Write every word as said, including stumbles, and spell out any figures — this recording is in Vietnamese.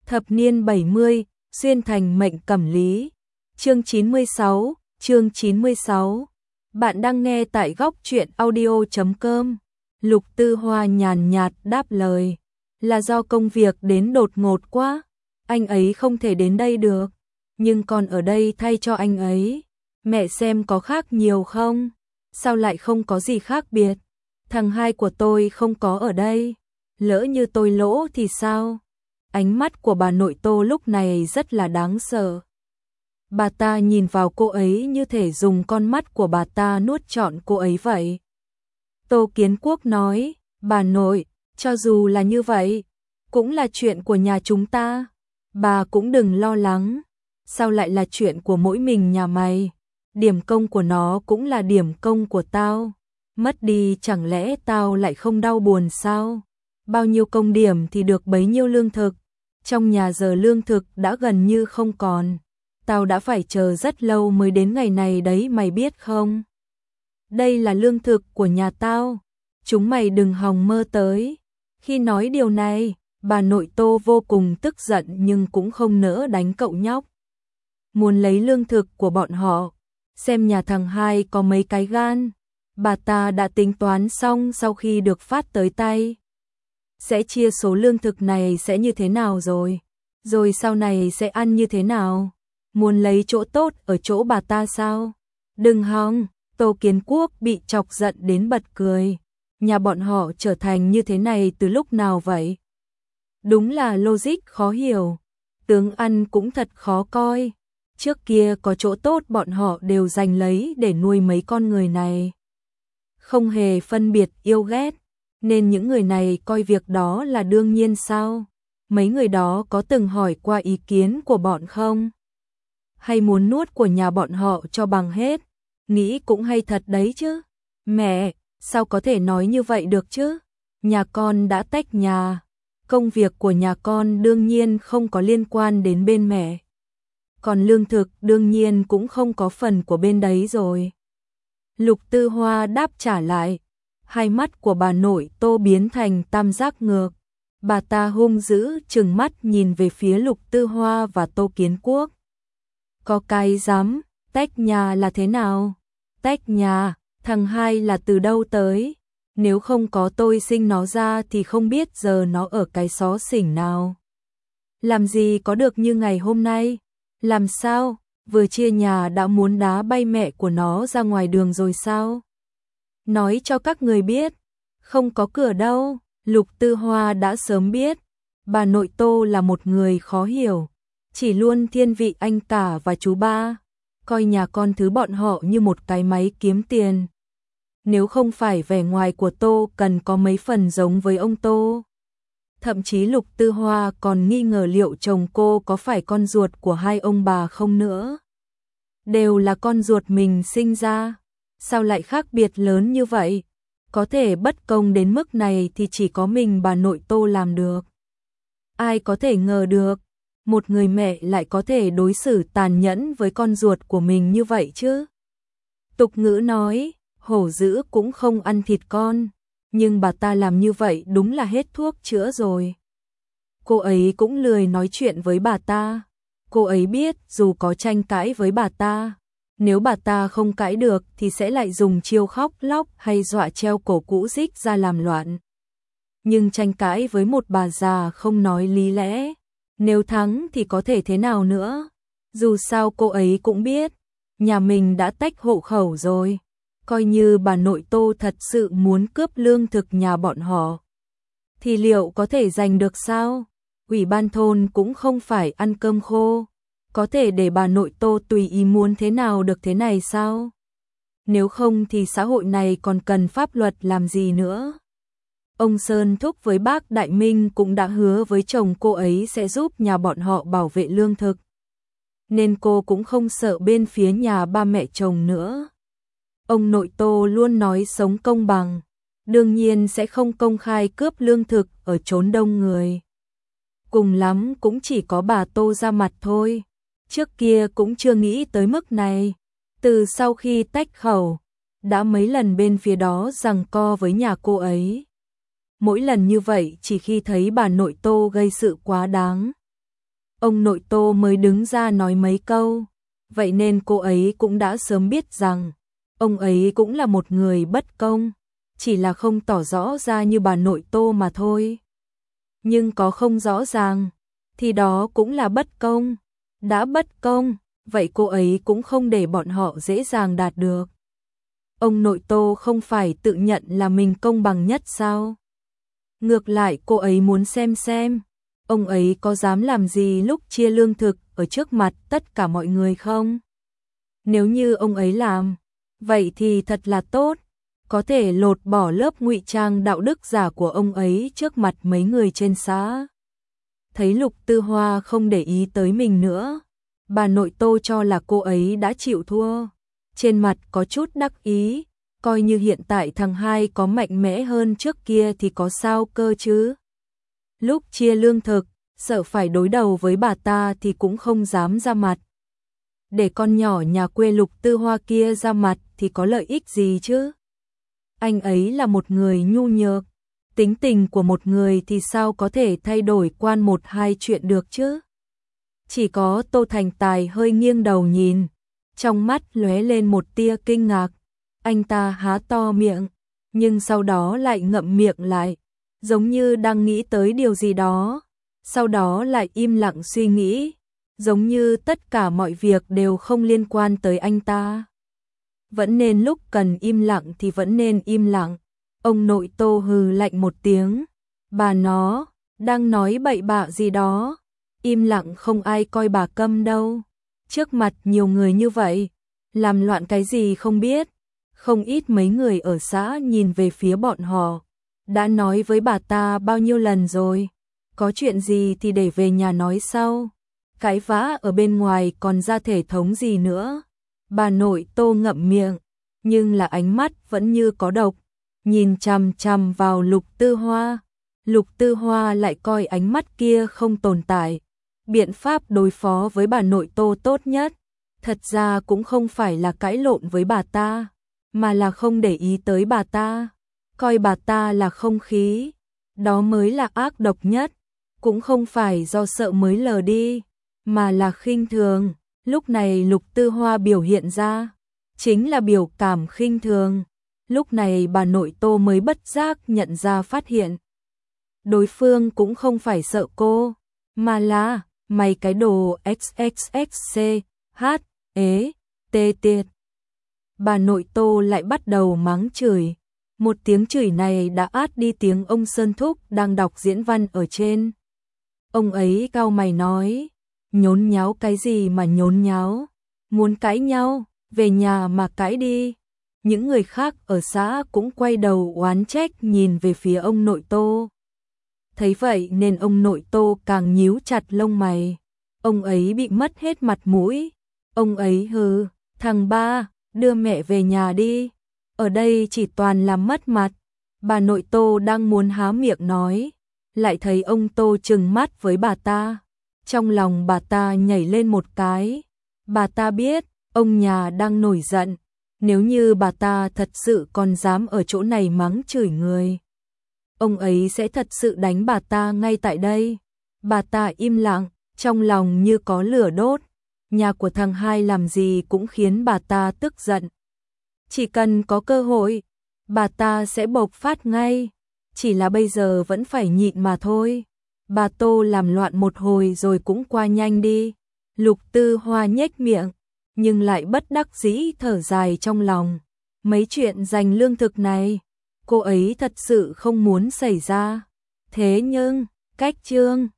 Thập niên bảy mươi, xuyên thành mệnh cẩm lý. Chương chín mươi sáu, chương chín mươi sáu. Bạn đang nghe tại góc truyện audio chấm com. Lục Tư Hoa nhàn nhạt đáp lời, là do công việc đến đột ngột quá, anh ấy không thể đến đây được, nhưng con ở đây thay cho anh ấy. Mẹ xem có khác nhiều không? Sao lại không có gì khác biệt? Thằng hai của tôi không có ở đây, lỡ như tôi lỗ thì sao? Ánh mắt của bà nội Tô lúc này rất là đáng sợ. Bà ta nhìn vào cô ấy như thể dùng con mắt của bà ta nuốt trọn cô ấy vậy. Tô Kiến Quốc nói, bà nội, cho dù là như vậy, cũng là chuyện của nhà chúng ta. Bà cũng đừng lo lắng, sao lại là chuyện của mỗi mình nhà mày? Điểm công của nó cũng là điểm công của tao. Mất đi chẳng lẽ tao lại không đau buồn sao? Bao nhiêu công điểm thì được bấy nhiêu lương thực. Trong nhà giờ lương thực đã gần như không còn. Tao đã phải chờ rất lâu mới đến ngày này đấy mày biết không? Đây là lương thực của nhà tao. Chúng mày đừng hòng mơ tới. Khi nói điều này, bà nội Tô vô cùng tức giận nhưng cũng không nỡ đánh cậu nhóc. Muốn lấy lương thực của bọn họ. Xem nhà thằng hai có mấy cái gan. Bà ta đã tính toán xong sau khi được phát tới tay. Sẽ chia số lương thực này sẽ như thế nào rồi? Rồi sau này sẽ ăn như thế nào? Muốn lấy chỗ tốt ở chỗ bà ta sao? Đừng hòng, Tô Kiến Quốc bị chọc giận đến bật cười. Nhà bọn họ trở thành như thế này từ lúc nào vậy? Đúng là logic khó hiểu. Tướng ăn cũng thật khó coi. Trước kia có chỗ tốt bọn họ đều giành lấy để nuôi mấy con người này. Không hề phân biệt yêu ghét. Nên những người này coi việc đó là đương nhiên sao? Mấy người đó có từng hỏi qua ý kiến của bọn không? Hay muốn nuốt của nhà bọn họ cho bằng hết? Nghĩ cũng hay thật đấy chứ. Mẹ, sao có thể nói như vậy được chứ? Nhà con đã tách nhà. Công việc của nhà con đương nhiên không có liên quan đến bên mẹ. Còn lương thực đương nhiên cũng không có phần của bên đấy rồi. Lục Tư Hoa đáp trả lại. Hai mắt của bà nội Tô biến thành tam giác ngược. Bà ta hung dữ trừng mắt nhìn về phía Lục Tư Hoa và Tô Kiến Quốc. Có cái dám, tách nhà là thế nào? Tách nhà, thằng hai là từ đâu tới? Nếu không có tôi sinh nó ra thì không biết giờ nó ở cái xó xỉnh nào. Làm gì có được như ngày hôm nay? Làm sao? Vừa chia nhà đã muốn đá bay mẹ của nó ra ngoài đường rồi sao? Nói cho các người biết, không có cửa đâu. Lục Tư Hoa đã sớm biết, bà nội Tô là một người khó hiểu, chỉ luôn thiên vị anh cả và chú ba, coi nhà con thứ bọn họ như một cái máy kiếm tiền. Nếu không phải vẻ ngoài của Tô cần có mấy phần giống với ông Tô. Thậm chí Lục Tư Hoa còn nghi ngờ liệu chồng cô có phải con ruột của hai ông bà không nữa. Đều là con ruột mình sinh ra. Sao lại khác biệt lớn như vậy? Có thể bất công đến mức này thì chỉ có mình bà nội Tô làm được. Ai có thể ngờ được, một người mẹ lại có thể đối xử tàn nhẫn với con ruột của mình như vậy chứ? Tục ngữ nói, hổ dữ cũng không ăn thịt con, nhưng bà ta làm như vậy đúng là hết thuốc chữa rồi. Cô ấy cũng lười nói chuyện với bà ta. Cô ấy biết dù có tranh cãi với bà ta, nếu bà ta không cãi được thì sẽ lại dùng chiêu khóc lóc hay dọa treo cổ cũ dích ra làm loạn. Nhưng tranh cãi với một bà già không nói lý lẽ, nếu thắng thì có thể thế nào nữa? Dù sao cô ấy cũng biết, nhà mình đã tách hộ khẩu rồi. Coi như bà nội Tô thật sự muốn cướp lương thực nhà bọn họ, thì liệu có thể giành được sao? Ủy ban thôn cũng không phải ăn cơm khô. Có thể để bà nội Tô tùy ý muốn thế nào được thế này sao? Nếu không thì xã hội này còn cần pháp luật làm gì nữa? Ông Sơn Thúc với bác Đại Minh cũng đã hứa với chồng cô ấy sẽ giúp nhà bọn họ bảo vệ lương thực. Nên cô cũng không sợ bên phía nhà ba mẹ chồng nữa. Ông nội Tô luôn nói sống công bằng, đương nhiên sẽ không công khai cướp lương thực ở chốn đông người. Cùng lắm cũng chỉ có bà Tô ra mặt thôi. Trước kia cũng chưa nghĩ tới mức này. Từ sau khi tách khẩu, đã mấy lần bên phía đó giằng co với nhà cô ấy. Mỗi lần như vậy chỉ khi thấy bà nội Tô gây sự quá đáng. ông nội Tô mới đứng ra nói mấy câu, vậy nên cô ấy cũng đã sớm biết rằng ông ấy cũng là một người bất công, chỉ là không tỏ rõ ra như bà nội Tô mà thôi. Nhưng có không rõ ràng, thì đó cũng là bất công. Đã bất công, vậy cô ấy cũng không để bọn họ dễ dàng đạt được. Ông nội Tô không phải tự nhận là mình công bằng nhất sao? Ngược lại cô ấy muốn xem xem, ông ấy có dám làm gì lúc chia lương thực ở trước mặt tất cả mọi người không? Nếu như ông ấy làm, vậy thì thật là tốt, có thể lột bỏ lớp ngụy trang đạo đức giả của ông ấy trước mặt mấy người trên xã. Thấy Lục Tư Hoa không để ý tới mình nữa, bà nội Tô cho là cô ấy đã chịu thua, trên mặt có chút đắc ý, coi như hiện tại thằng hai có mạnh mẽ hơn trước kia thì có sao cơ chứ. Lúc chia lương thực, sợ phải đối đầu với bà ta thì cũng không dám ra mặt. Để con nhỏ nhà quê Lục Tư Hoa kia ra mặt thì có lợi ích gì chứ? Anh ấy là một người nhu nhược, tính tình của một người thì sao có thể thay đổi quan một hai chuyện được chứ? Chỉ có Tô Thành Tài hơi nghiêng đầu nhìn, trong mắt lóe lên một tia kinh ngạc, anh ta há to miệng, nhưng sau đó lại ngậm miệng lại, giống như đang nghĩ tới điều gì đó, sau đó lại im lặng suy nghĩ, giống như tất cả mọi việc đều không liên quan tới anh ta. Vẫn nên lúc cần im lặng thì vẫn nên im lặng. Ông nội Tô hừ lạnh một tiếng, bà nó, đang nói bậy bạ gì đó, im lặng không ai coi bà câm đâu. Trước mặt nhiều người như vậy, làm loạn cái gì không biết. Không ít mấy người ở xã nhìn về phía bọn họ, đã nói với bà ta bao nhiêu lần rồi, có chuyện gì thì để về nhà nói sau, cãi vã ở bên ngoài còn ra thể thống gì nữa. Bà nội Tô ngậm miệng, nhưng là ánh mắt vẫn như có độc, nhìn chằm chằm vào Lục Tư Hoa. Lục Tư Hoa lại coi ánh mắt kia không tồn tại. Biện pháp đối phó với bà nội Tô tốt nhất, thật ra cũng không phải là cãi lộn với bà ta, mà là không để ý tới bà ta, coi bà ta là không khí, đó mới là ác độc nhất. Cũng không phải do sợ mới lờ đi, mà là khinh thường. Lúc này Lục Tư Hoa biểu hiện ra, chính là biểu cảm khinh thường. Lúc này bà nội Tô mới bất giác nhận ra phát hiện. Đối phương cũng không phải sợ cô, mà là, mày cái đồ xxxc, h, ế, tê tiệt. Bà nội Tô lại bắt đầu mắng chửi. Một tiếng chửi này đã át đi tiếng ông Sơn Thúc đang đọc diễn văn ở trên. Ông ấy cau mày nói, nhốn nháo cái gì mà nhốn nháo, muốn cãi nhau, về nhà mà cãi đi. Những người khác ở xã cũng quay đầu oán trách nhìn về phía ông nội Tô. Thấy vậy nên ông nội Tô càng nhíu chặt lông mày, ông ấy bị mất hết mặt mũi. Ông ấy hừ, thằng ba, đưa mẹ về nhà đi, ở đây chỉ toàn làm mất mặt. Bà nội Tô đang muốn há miệng nói, lại thấy ông Tô trừng mắt với bà ta. Trong lòng bà ta nhảy lên một cái, bà ta biết ông nhà đang nổi giận, nếu như bà ta thật sự còn dám ở chỗ này mắng chửi người, ông ấy sẽ thật sự đánh bà ta ngay tại đây. Bà ta im lặng, trong lòng như có lửa đốt, nhà của thằng hai làm gì cũng khiến bà ta tức giận. Chỉ cần có cơ hội, bà ta sẽ bộc phát ngay, chỉ là bây giờ vẫn phải nhịn mà thôi. Bà Tô làm loạn một hồi rồi cũng qua nhanh đi. Lục Tư Hoa nhếch miệng, nhưng lại bất đắc dĩ thở dài trong lòng. Mấy chuyện giành lương thực này, cô ấy thật sự không muốn xảy ra. Thế nhưng, cách chương